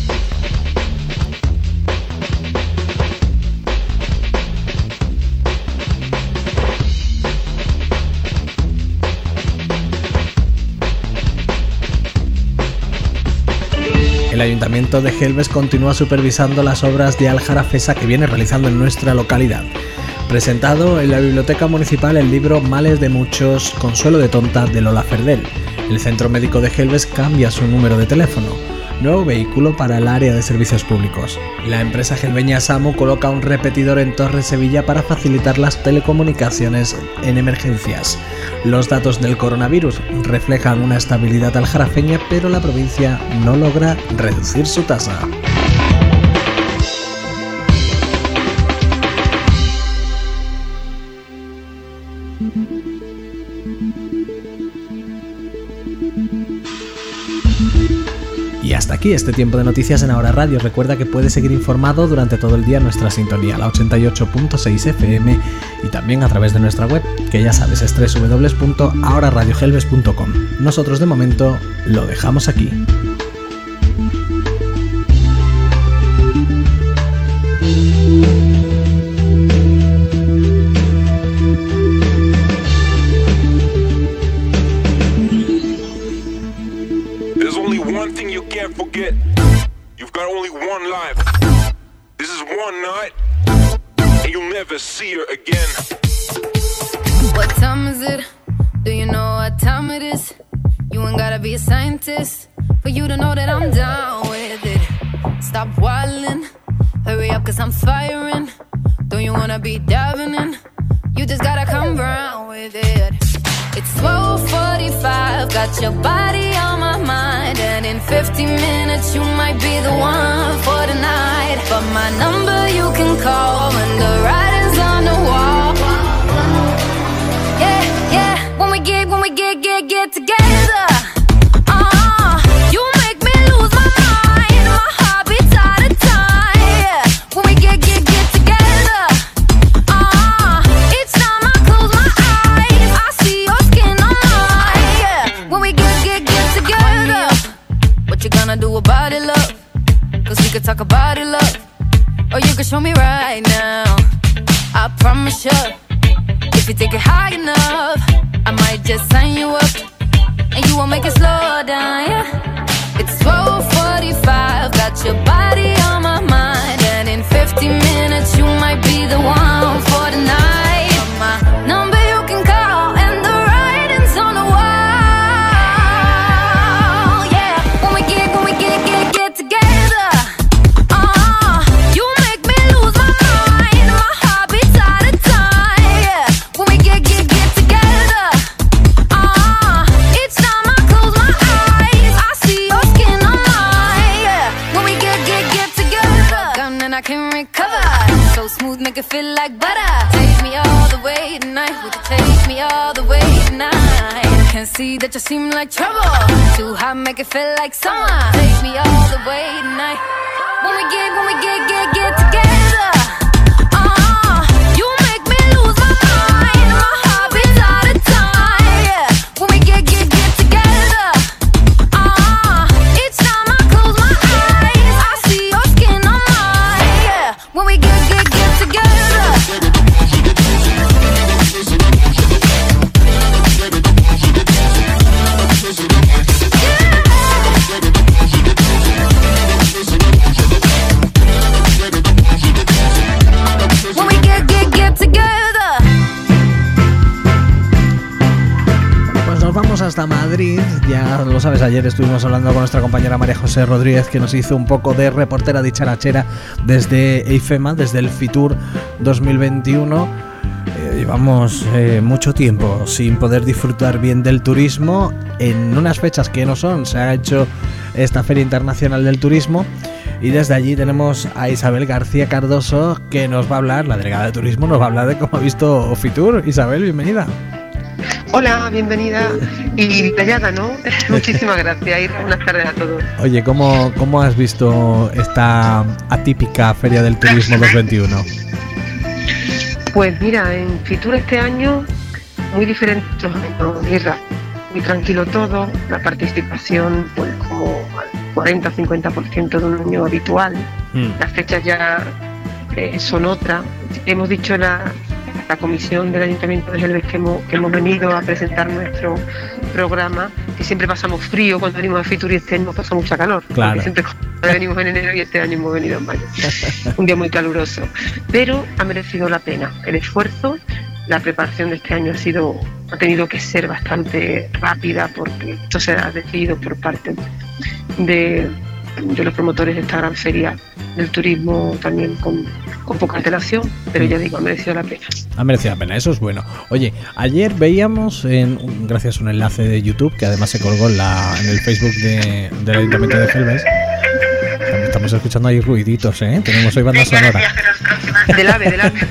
El Ayuntamiento de Gelbes continúa supervisando las obras de aljarafesa que viene realizando en nuestra localidad. Presentado en la Biblioteca Municipal el libro Males de Muchos, Consuelo de Tonta de Lola Ferdel. El Centro Médico de Gelbes cambia su número de teléfono. Nuevo vehículo para el área de servicios públicos. La empresa gelbeña SAMU coloca un repetidor en Torre Sevilla para facilitar las telecomunicaciones en emergencias. Los datos del coronavirus reflejan una estabilidad aljarafeña, pero la provincia no logra reducir su tasa. hasta aquí este tiempo de noticias en Ahora Radio. Recuerda que puedes seguir informado durante todo el día en nuestra sintonía, la 88.6 FM, y también a través de nuestra web, que ya sabes es www.ahoraradiogelbes.com. Nosotros de momento lo dejamos aquí. Forget, you've got only one life. This is one night, and you'll never see her again. What time is it? Do you know what time it is? You ain't gotta be a scientist for you to know that I'm down with it. Stop wildin', hurry up 'cause I'm firing. Don't you wanna be diving in? You just gotta come round with it. It's 12:45, got your body on my mind, and in 50 minutes you might be the one for the night. But my number you can call when the writing's on the wall. Yeah, yeah, when we get together. You make me lose my mind, my heart beats out of time. Yeah, when we get together. Each time I close my eyes, I see your skin on mine. Yeah, when we get together. What you gonna do about it, love? 'Cause we could talk about it, love. Or you can show me right now. I promise you, if you take it high enough, I might just sign you up, and you won't make it slow down, yeah. It's 12:45, got your body on my mind, and in 50 minutes you might be the one for the night. My number you can call, and the writing's on the wall. Yeah, when we get together. You make me lose my mind, my heart beats out of time. Yeah, when we get together. Each time I close my eyes, I see your skin on mine. Yeah, when we get together. Gun and I can recover. So smooth, make it feel like butter. Take me all the way tonight. Would you take me all the way tonight? Can't see that you seem like trouble. Too hot, make it feel like summer. Take me all the way tonight. When we get together. You make me lose my mind, my heart beats out of time. Yeah, when we get together. Each time I close my eyes, I see your skin on mine. Yeah, when we get together. When we get together. Pues nos vamos hasta Madrid. Ya lo sabes, ayer estuvimos hablando con nuestra compañera María José Rodríguez, que nos hizo un poco de reportera dicharachera desde EIFEMA, desde el Fitur 2021. Llevamos mucho tiempo sin poder disfrutar bien del turismo en unas fechas que no son. Se ha hecho esta Feria Internacional del Turismo, y desde allí tenemos a Isabel García Cardoso, que nos va a hablar, la delegada de turismo, nos va a hablar de cómo ha visto Fitur. Isabel, bienvenida. Hola, bienvenida y detallada, ¿no? Muchísimas gracias y buenas tardes a todos. Oye, ¿cómo has visto esta atípica Feria del Turismo 2021? Pues mira, en Fitur este año muy diferente, muy tranquilo todo, la participación pues como al 40-50% de un año habitual. Las fechas ya son otras. Hemos dicho la comisión del Ayuntamiento de Gelbes que hemos venido a presentar nuestro programa, que siempre pasamos frío cuando venimos a Fitur, y este año pasa mucha calor. Claro. Siempre venimos en enero y este año hemos venido en mayo. Un día muy caluroso, pero ha merecido la pena el esfuerzo. La preparación de este año ha tenido que ser bastante rápida, porque esto se ha decidido por parte de los promotores de esta gran feria del turismo, también con poca antelación, pero ya digo, ha merecido la pena. Ha merecido la pena, eso es bueno. Oye, ayer veíamos, gracias a un enlace de YouTube, que además se colgó en el Facebook del Ayuntamiento de Gelbes, estamos escuchando ahí ruiditos, ¿eh? Tenemos hoy banda sonora. Del AVE.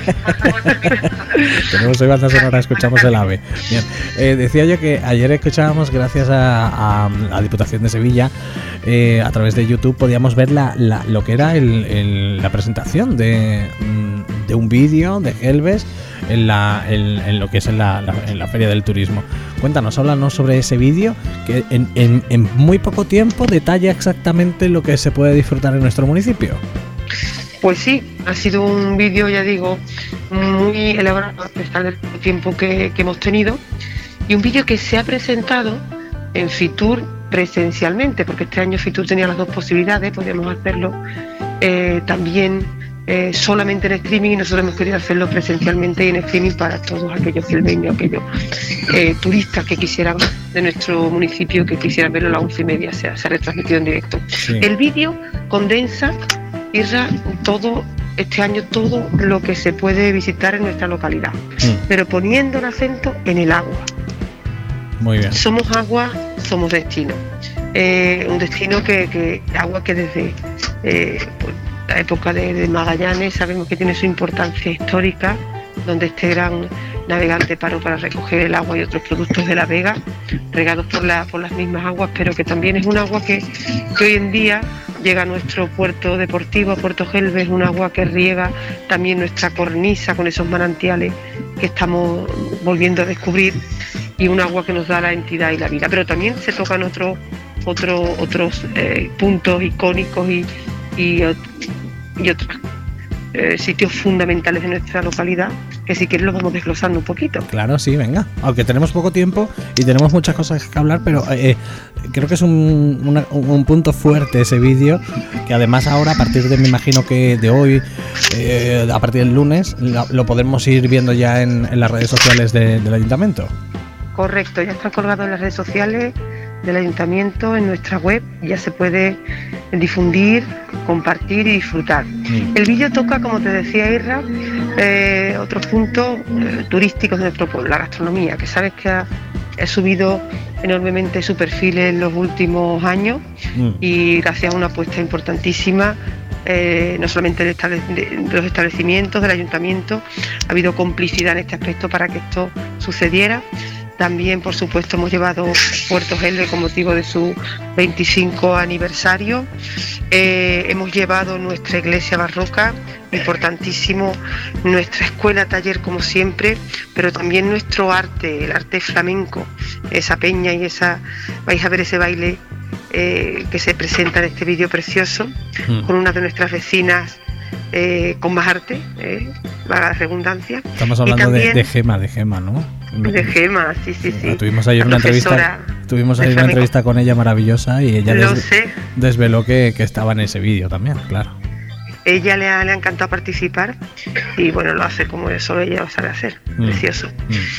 Tenemos hoy banda sonora, escuchamos el AVE. Bien, decía yo que ayer escuchábamos, gracias a la Diputación de Sevilla, a través de YouTube podíamos ver lo que era la presentación de un vídeo de Gelbes en lo que es en la Feria del Turismo. Cuéntanos, háblanos sobre ese vídeo que en muy poco tiempo detalla exactamente lo que se puede disfrutar en nuestro municipio. Pues sí, ha sido un vídeo, ya digo, muy elaborado a pesar del tiempo que hemos tenido, y un vídeo que se ha presentado en Fitur presencialmente, porque este año Fitur tenía las dos posibilidades, podíamos hacerlo también solamente en streaming, y nosotros hemos querido hacerlo presencialmente y en streaming para todos aquellos gelbeños, aquellos turistas que quisieran de nuestro municipio, que quisieran verlo a las 11:30, se ha retransmitido en directo. Sí. El vídeo condensa, Irra, este año todo lo que se puede visitar en nuestra localidad, pero poniendo el acento en el agua. Muy bien. Somos agua, somos destino. Un destino agua que desde la época de Magallanes sabemos que tiene su importancia histórica, donde este gran navegante paró para recoger el agua y otros productos de la Vega, regados por las mismas aguas, pero que también es un agua que hoy en día llega a nuestro puerto deportivo, a Puerto Gelbes, un agua que riega también nuestra cornisa con esos manantiales que estamos volviendo a descubrir, y un agua que nos da la entidad y la vida. Pero también se tocan otros puntos icónicos y otros sitios fundamentales de nuestra localidad, que si quieres lo vamos desglosando un poquito. Claro, sí, venga. Aunque tenemos poco tiempo y tenemos muchas cosas que hablar, pero creo que es un punto fuerte ese vídeo, que además ahora, a partir de, me imagino que de hoy, a partir del lunes, lo podemos ir viendo ya en las redes sociales del Ayuntamiento. Correcto, ya está colgado en las redes sociales del Ayuntamiento, en nuestra web, ya se puede difundir, compartir y disfrutar. El vídeo toca, como te decía Irra, otros puntos turísticos de nuestro pueblo, la gastronomía, que sabes que ha subido enormemente su perfil en los últimos años, y gracias a una apuesta importantísima, no solamente de los establecimientos, del Ayuntamiento, ha habido complicidad en este aspecto para que esto sucediera. También, por supuesto, hemos llevado Puerto Gelbes con motivo de su 25 aniversario. Hemos llevado nuestra iglesia barroca, importantísimo, nuestra escuela taller como siempre, pero también nuestro arte, el arte flamenco, esa peña y vais a ver ese baile que se presenta en este vídeo precioso, con una de nuestras vecinas con más arte, valga la redundancia. Estamos hablando también de Gema, ¿no? De Gema, sí. Tuvimos ayer una entrevista con ella maravillosa, y ella desveló que estaba en ese vídeo también, claro. Ella le ha encantado participar, y bueno, lo hace como solo ella lo sabe hacer, precioso.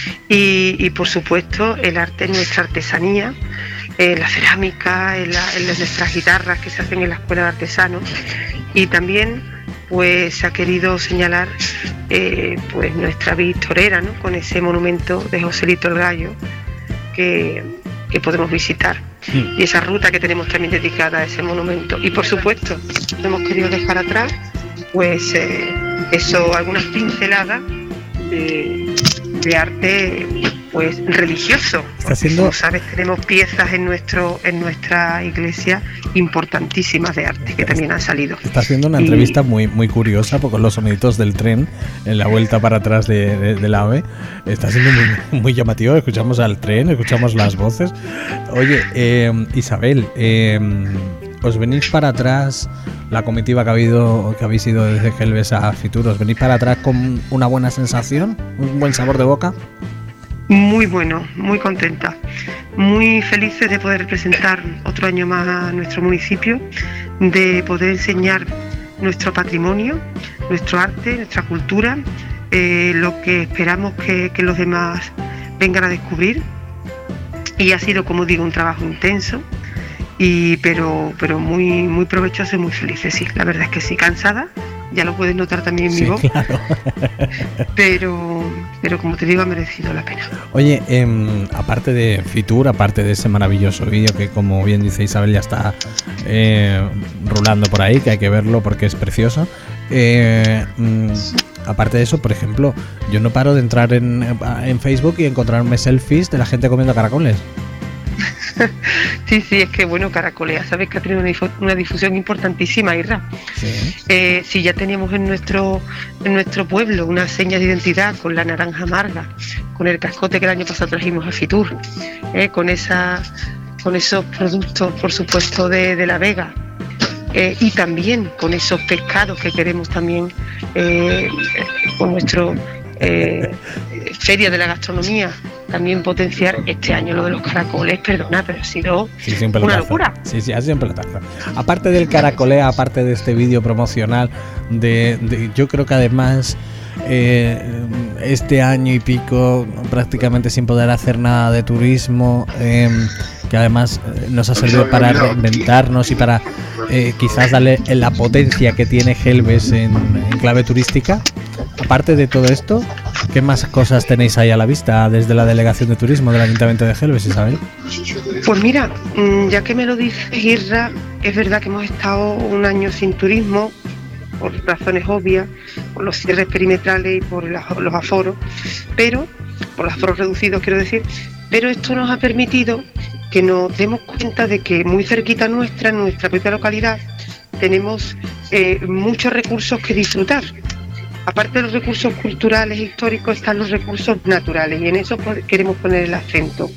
Y por supuesto el arte, nuestra artesanía, la cerámica, nuestras guitarras que se hacen en la Escuela de Artesanos, y también pues se ha querido señalar pues nuestra victorera, ¿no?, con ese monumento de Joselito el Gallo que podemos visitar, y esa ruta que tenemos también dedicada a ese monumento. Y por supuesto hemos querido dejar atrás pues algunas pinceladas de arte pues religioso. Como sabes, tenemos piezas en nuestra iglesia importantísimas de arte que también han salido. Está haciendo una entrevista muy, muy curiosa, con los soniditos del tren en la vuelta para atrás del AVE. Está siendo muy, muy llamativo. Escuchamos al tren, escuchamos las voces. Oye, Isabel, ¿os venís para atrás, la comitiva que habéis ido desde Gelbes a Fitur, os venís para atrás con una buena sensación, un buen sabor de boca? Muy bueno, muy contenta, muy felices de poder representar otro año más a nuestro municipio, de poder enseñar nuestro patrimonio, nuestro arte, nuestra cultura, lo que esperamos que los demás vengan a descubrir. Y ha sido, como digo, un trabajo intenso, pero muy, muy provechoso y muy felices, sí, la verdad es que sí, cansada, ya lo puedes notar también en mi voz. Claro. pero como te digo, ha merecido la pena. Oye, aparte de Fitur, aparte de ese maravilloso vídeo que, como bien dice Isabel, ya está rulando por ahí, que hay que verlo porque es precioso. Aparte de eso, por ejemplo, yo no paro de entrar en Facebook y encontrarme selfies de la gente comiendo caracoles. Sí, es que bueno, Caracolea, sabes que ha tenido una difusión importantísima, Irra. Sí. Si ya teníamos en nuestro pueblo una seña de identidad con la naranja amarga, con el cascote que el año pasado trajimos a Fitur, con esos productos, por supuesto, de La Vega, y también con esos pescados que queremos también con nuestro Feria de la Gastronomía también potenciar este año lo de los caracoles, perdona, pero ha sido una locura. Sí, ha sido un pelotazo. Aparte del caracolea, aparte de este vídeo promocional, yo creo que además este año y pico prácticamente sin poder hacer nada de turismo, que además nos ha servido para reinventarnos y para quizás darle la potencia que tiene Gelbes en clave turística. Aparte de todo esto, ¿qué más cosas tenéis ahí a la vista desde la Delegación de Turismo del Ayuntamiento de Gelbes, Isabel? Pues mira, ya que me lo dices, Irra, es verdad que hemos estado un año sin turismo, por razones obvias, por los cierres perimetrales y por los aforos, por los aforos reducidos quiero decir, pero esto nos ha permitido que nos demos cuenta de que muy cerquita nuestra, en nuestra propia localidad, tenemos muchos recursos que disfrutar. Aparte de los recursos culturales e históricos, están los recursos naturales, y en eso queremos poner el acento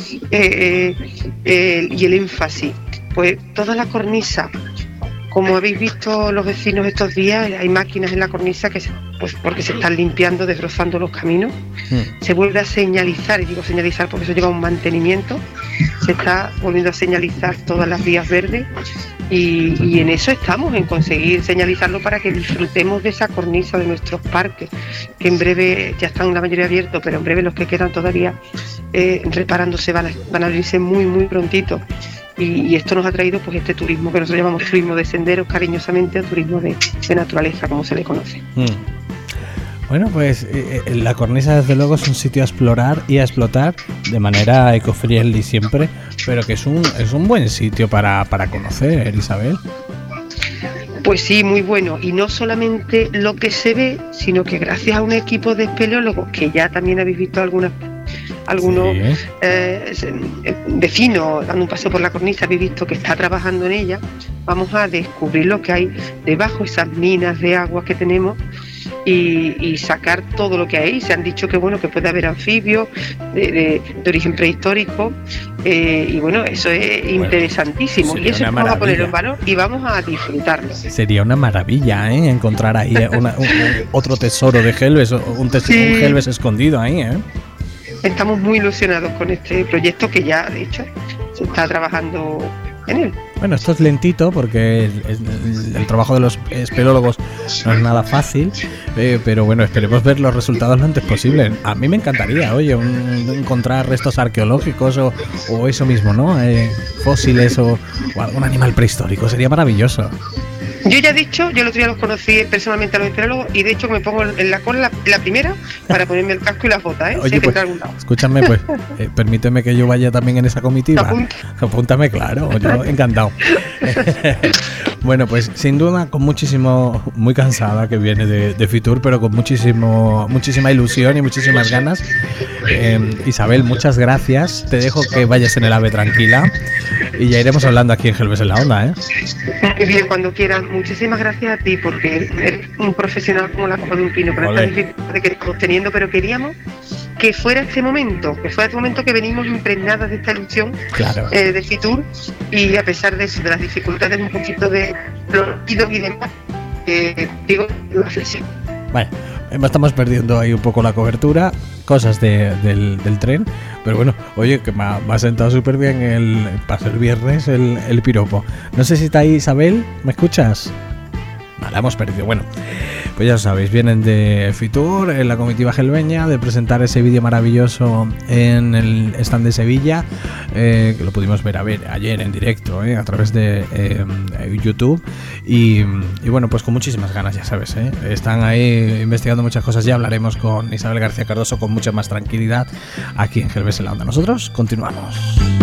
y el énfasis. Pues toda la cornisa, como habéis visto los vecinos estos días, hay máquinas en la cornisa porque se están limpiando, desbrozando los caminos. Se vuelve a señalizar, y digo señalizar porque eso lleva un mantenimiento, se está volviendo a señalizar todas las vías verdes. Y en eso estamos, en conseguir señalizarlo para que disfrutemos de esa cornisa de nuestros parques, que en breve ya están la mayoría abiertos, pero en breve los que quedan todavía reparándose van a abrirse muy, muy prontito. Y esto nos ha traído pues este turismo que nosotros llamamos turismo de senderos, cariñosamente, o turismo de naturaleza, como se le conoce. Bueno, pues la cornisa desde luego es un sitio a explorar y a explotar de manera eco-friendly siempre, pero que es un buen sitio para conocer, Isabel. Pues sí, muy bueno, y no solamente lo que se ve, sino que gracias a un equipo de espeleólogos, que ya también habéis visto algunos vecinos dando un paseo por la cornisa, habéis visto que está trabajando en ella, vamos a descubrir lo que hay debajo, esas minas de agua que tenemos, y sacar todo lo que hay. Se han dicho que bueno, que puede haber anfibios de origen prehistórico, y bueno, eso es interesantísimo, y eso vamos a ponerlo en valor y vamos a disfrutarlo. Sería una maravilla, encontrar ahí otro tesoro de Gelbes, un Gelbes escondido ahí, Estamos muy ilusionados con este proyecto, que ya de hecho se está trabajando en él. Bueno, esto es lentito porque el trabajo de los espeleólogos no es nada fácil, pero bueno, esperemos ver los resultados lo antes posible. A mí me encantaría, oye, encontrar restos arqueológicos o eso mismo, ¿no? Fósiles o algún animal prehistórico, sería maravilloso. Yo ya he dicho, yo el otro día los conocí personalmente a los espeleólogos, y de hecho me pongo en la cola la primera para ponerme el casco y las botas, Oye, pues, escúchame, pues, permíteme que yo vaya también en esa comitiva. Apúntame, claro, yo encantado. Bueno, pues sin duda, muy cansada que viene de Fitur, pero con muchísima ilusión y muchísimas ganas. Isabel, muchas gracias. Te dejo que vayas en el AVE tranquila y ya iremos hablando aquí en Gelbes en la Onda, Muy bien, cuando quieras. Muchísimas gracias a ti, porque eres un profesional como la copa de un pino, pero esta dificultad que estamos teniendo, pero queríamos que fuera este momento, que venimos impregnadas de esta ilusión, claro, de Fitur, y a pesar de eso, de las dificultades, un poquito de los ruidos y demás, digo, la flexión. Bueno, estamos perdiendo ahí un poco la cobertura, cosas del tren, pero bueno, oye, que me ha sentado súper bien para ser viernes el piropo. No sé si está ahí Isabel, ¿me escuchas? Vale, hemos perdido. Bueno, Pues ya sabéis, vienen de Fitur, en la comitiva gelbeña, de presentar ese vídeo maravilloso en el stand de Sevilla, que lo pudimos ver ayer en directo, a través de YouTube. Y bueno, pues con muchísimas ganas, ya sabes, están ahí investigando muchas cosas. Ya hablaremos con Isabel García Cardoso con mucha más tranquilidad aquí en Gelbes en la Onda. Nosotros continuamos.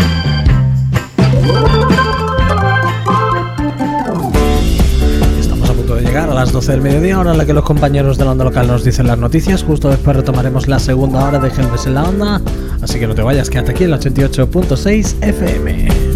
Estamos a punto de llegar a las 12 del mediodía, hora en la que los compañeros de la Onda Local nos dicen las noticias. Justo después retomaremos la segunda hora de Gelbes en la Onda, así que no te vayas, quédate aquí en la 88.6 FM.